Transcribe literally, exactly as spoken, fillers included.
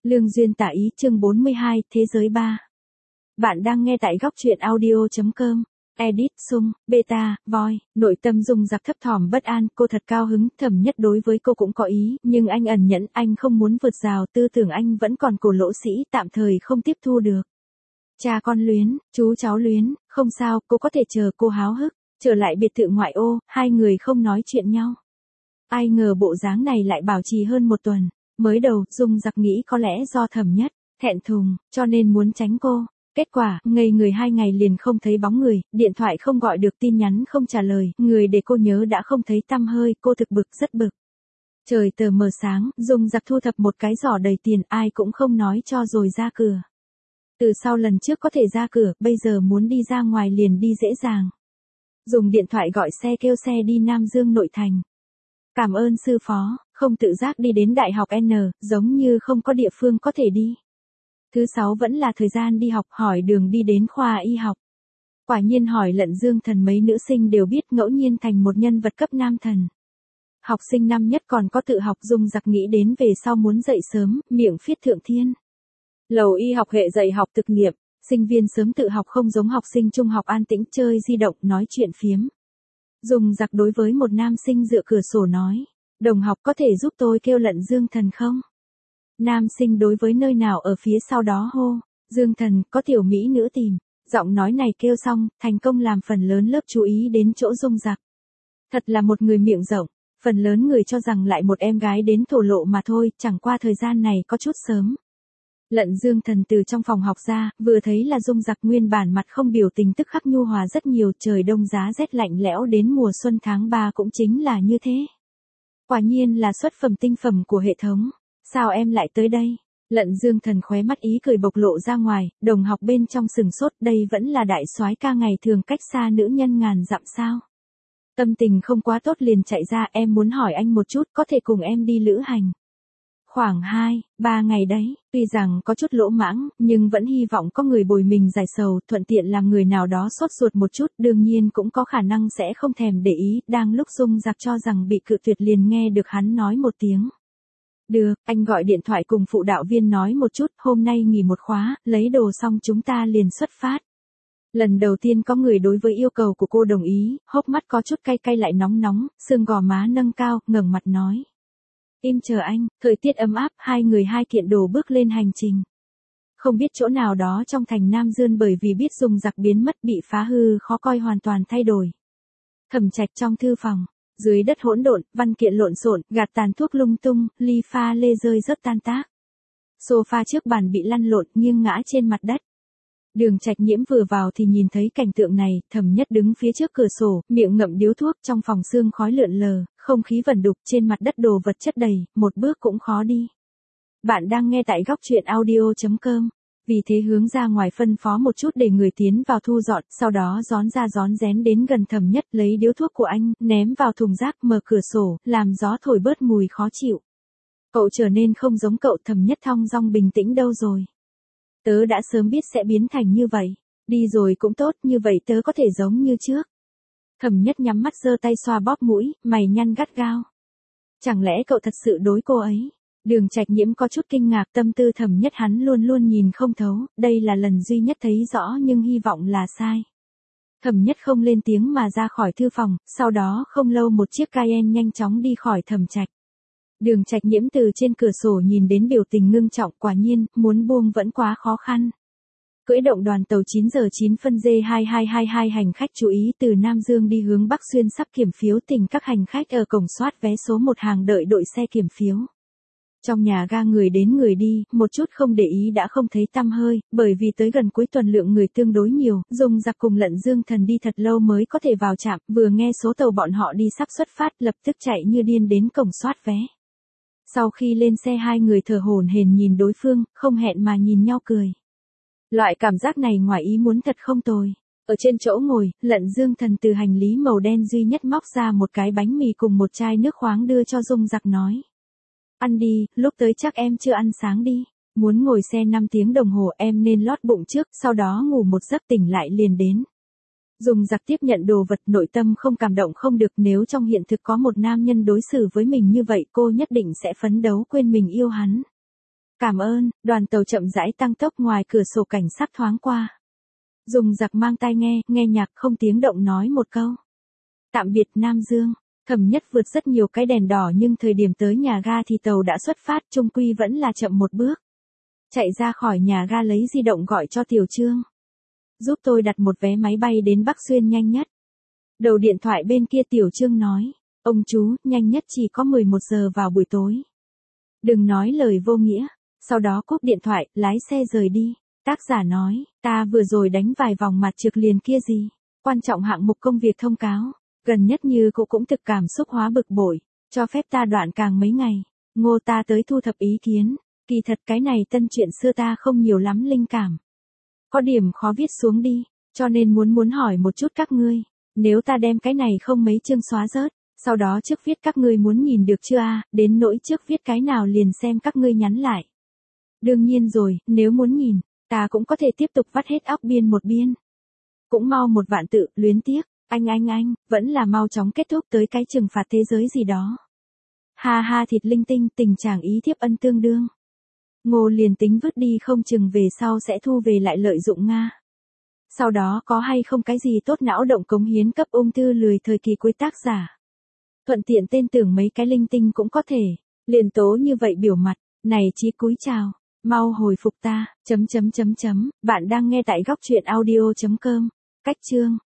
Lương duyên tả ý chương bốn mươi hai, Thế giới ba. Bạn đang nghe tại góc truyện audio.com. Edit Sung, Beta, Voi, nội tâm Dung Giặc thấp thỏm bất an, cô thật cao hứng, Thẩm Nhất đối với cô cũng có ý, nhưng anh ẩn nhẫn, anh không muốn vượt rào, tư tưởng anh vẫn còn cổ lỗ sĩ, tạm thời không tiếp thu được. Cha con luyến, chú cháu luyến, không sao, cô có thể chờ, cô háo hức, trở lại biệt thự ngoại ô, hai người không nói chuyện nhau. Ai ngờ bộ dáng này lại bảo trì hơn một tuần. Mới đầu, Dung Giặc nghĩ có lẽ do Thẩm Nhất thẹn thùng, cho nên muốn tránh cô. Kết quả, ngây người hai ngày liền không thấy bóng người, điện thoại không gọi được, tin nhắn không trả lời, người để cô nhớ đã không thấy tăm hơi, cô thực bực, rất bực. Trời tờ mờ sáng, Dung Giặc thu thập một cái giỏ đầy tiền, ai cũng không nói cho rồi ra cửa. Từ sau lần trước có thể ra cửa, bây giờ muốn đi ra ngoài liền đi dễ dàng. Dùng điện thoại gọi xe kêu xe đi Nam Dương nội thành. Cảm ơn sư phó, không tự giác đi đến Đại học N, giống như không có địa phương có thể đi. Thứ sáu vẫn là thời gian đi học, hỏi đường đi đến khoa y học. Quả nhiên hỏi lận Dương Thần mấy nữ sinh đều biết, ngẫu nhiên thành một nhân vật cấp nam thần. Học sinh năm nhất còn có tự học, Dung Giặc nghĩ đến về sau muốn dậy sớm, miệng phiết thượng thiên. Lầu y học hệ dạy học thực nghiệm, sinh viên sớm tự học không giống học sinh trung học an tĩnh chơi di động nói chuyện phiếm. Dung Giặc đối với một nam sinh dựa cửa sổ nói, đồng học có thể giúp tôi kêu lận Dương Thần không? Nam sinh đối với nơi nào ở phía sau đó hô, Dương Thần, có tiểu mỹ nữ tìm. Giọng nói này kêu xong, thành công làm phần lớn lớp chú ý đến chỗ Dung Giặc. Thật là một người miệng rộng, phần lớn người cho rằng lại một em gái đến thổ lộ mà thôi, chẳng qua thời gian này có chút sớm. Lận Dương Thần từ trong phòng học ra, vừa thấy là Dung Giặc, nguyên bản mặt không biểu tình tức khắc nhu hòa rất nhiều, trời đông giá rét lạnh lẽo đến mùa xuân tháng ba cũng chính là như thế. Quả nhiên là xuất phẩm tinh phẩm của hệ thống, sao em lại tới đây? Lận Dương Thần khóe mắt ý cười bộc lộ ra ngoài, đồng học bên trong sừng sốt, đây vẫn là đại soái ca ngày thường cách xa nữ nhân ngàn dặm sao? Tâm tình không quá tốt liền chạy ra, em muốn hỏi anh một chút, có thể cùng em đi lữ hành. Khoảng hai, ba ngày đấy, tuy rằng có chút lỗ mãng, nhưng vẫn hy vọng có người bồi mình giải sầu, thuận tiện làm người nào đó sốt ruột một chút, đương nhiên cũng có khả năng sẽ không thèm để ý, đang lúc Dung Giặc cho rằng bị cự tuyệt liền nghe được hắn nói một tiếng. Được, anh gọi điện thoại cùng phụ đạo viên nói một chút, hôm nay nghỉ một khóa, lấy đồ xong chúng ta liền xuất phát. Lần đầu tiên có người đối với yêu cầu của cô đồng ý, hốc mắt có chút cay cay lại nóng nóng, xương gò má nâng cao, ngẩng mặt nói. Im chờ anh, thời tiết ấm áp, hai người hai kiện đồ bước lên hành trình. Không biết chỗ nào đó trong thành Nam Dương bởi vì biết Dung Giặc biến mất bị phá hư khó coi hoàn toàn thay đổi. Thẩm Trạch trong thư phòng, dưới đất hỗn độn, văn kiện lộn xộn, gạt tàn thuốc lung tung, ly pha lê rơi rớt tan tác. Sofa trước bàn bị lăn lộn nghiêng ngã trên mặt đất. Đường Trạch Nhiễm vừa vào thì nhìn thấy cảnh tượng này, Thẩm Nhất đứng phía trước cửa sổ, miệng ngậm điếu thuốc, trong phòng sương khói lượn lờ, không khí vẩn đục, trên mặt đất đồ vật chất đầy, một bước cũng khó đi. Bạn đang nghe tại góc truyện audio.com, vì thế hướng ra ngoài phân phó một chút để người tiến vào thu dọn, sau đó rón ra rón rén đến gần Thẩm Nhất, lấy điếu thuốc của anh, ném vào thùng rác, mở cửa sổ, làm gió thổi bớt mùi khó chịu. Cậu trở nên không giống cậu, Thẩm Nhất thong dong bình tĩnh đâu rồi. Tớ đã sớm biết sẽ biến thành như vậy. Đi rồi cũng tốt, như vậy tớ có thể giống như trước. Thẩm Nhất nhắm mắt giơ tay xoa bóp mũi, mày nhăn gắt gao. Chẳng lẽ cậu thật sự đối cô ấy? Đường Trạch Nhiễm có chút kinh ngạc, tâm tư Thẩm Nhất hắn luôn luôn nhìn không thấu, đây là lần duy nhất thấy rõ nhưng hy vọng là sai. Thẩm Nhất không lên tiếng mà ra khỏi thư phòng, sau đó không lâu một chiếc Cayenne nhanh chóng đi khỏi Thẩm Trạch. Đường Trạch Nhiễm từ trên cửa sổ nhìn đến biểu tình ngưng trọng, quả nhiên, muốn buông vẫn quá khó khăn. Cưỡi động đoàn tàu chín giờ chín phân D hai hai hai hai hành khách chú ý từ Nam Dương đi hướng Bắc Xuyên sắp kiểm phiếu tỉnh, các hành khách ở cổng soát vé số một hàng đợi đội xe kiểm phiếu. Trong nhà ga người đến người đi, một chút không để ý đã không thấy tăm hơi, bởi vì tới gần cuối tuần lượng người tương đối nhiều, Dung Giặc cùng Lận Dương Thần đi thật lâu mới có thể vào trạm, vừa nghe số tàu bọn họ đi sắp xuất phát, lập tức chạy như điên đến cổng soát vé. Sau khi lên xe hai người thở hổn hển nhìn đối phương, không hẹn mà nhìn nhau cười. Loại cảm giác này ngoài ý muốn thật không tồi. Ở trên chỗ ngồi, Lận Dương Thần từ hành lý màu đen duy nhất móc ra một cái bánh mì cùng một chai nước khoáng đưa cho Dung Giặc nói. Ăn đi, lúc tới chắc em chưa ăn sáng đi. Muốn ngồi xe năm tiếng đồng hồ em nên lót bụng trước, sau đó ngủ một giấc tỉnh lại liền đến. Dung Giặc tiếp nhận đồ vật, nội tâm không cảm động không được, nếu trong hiện thực có một nam nhân đối xử với mình như vậy cô nhất định sẽ phấn đấu quên mình yêu hắn. Cảm ơn, đoàn tàu chậm rãi tăng tốc ngoài cửa sổ cảnh sát thoáng qua. Dùng giặc mang tai nghe, nghe nhạc không tiếng động nói một câu. Tạm biệt Nam Dương, Thẩm Nhất vượt rất nhiều cái đèn đỏ nhưng thời điểm tới nhà ga thì tàu đã xuất phát, chung quy vẫn là chậm một bước. Chạy ra khỏi nhà ga lấy di động gọi cho Tiểu Trương. Giúp tôi đặt một vé máy bay đến Bắc Xuyên nhanh nhất. Đầu điện thoại bên kia Tiểu Trương nói, ông chú, nhanh nhất chỉ có mười một giờ vào buổi tối. Đừng nói lời vô nghĩa. Sau đó cúp điện thoại, lái xe rời đi. Tác giả nói, ta vừa rồi đánh vài vòng mặt trượt liền kia gì. Quan trọng hạng mục công việc thông cáo. Gần nhất như cô cũng thực cảm xúc hóa bực bội. Cho phép ta đoạn càng mấy ngày. Ngô ta tới thu thập ý kiến. Kỳ thật cái này tân chuyện xưa ta không nhiều lắm linh cảm. Có điểm khó viết xuống đi. Cho nên muốn muốn hỏi một chút các ngươi. Nếu ta đem cái này không mấy chương xóa rớt. Sau đó trước viết các ngươi muốn nhìn được chưa a, đến nỗi trước viết cái nào liền xem các ngươi nhắn lại. Đương nhiên rồi, nếu muốn nhìn, ta cũng có thể tiếp tục vắt hết óc biên một biên. Cũng mau một vạn tự, luyến tiếc, anh anh anh, vẫn là mau chóng kết thúc tới cái trừng phạt thế giới gì đó. Ha ha thịt linh tinh, tình trạng ý thiếp ân tương đương. Ngô liền tính vứt đi không chừng về sau sẽ thu về lại lợi dụng Nga. Sau đó có hay không cái gì tốt não động cống hiến cấp ung thư lười thời kỳ cuối tác giả. Thuận tiện tên tưởng mấy cái linh tinh cũng có thể, liền tố như vậy biểu mặt, này chí cúi chào. Mau hồi phục ta, chấm chấm chấm chấm, bạn đang nghe tại góc truyện audio chấm com, cách chương.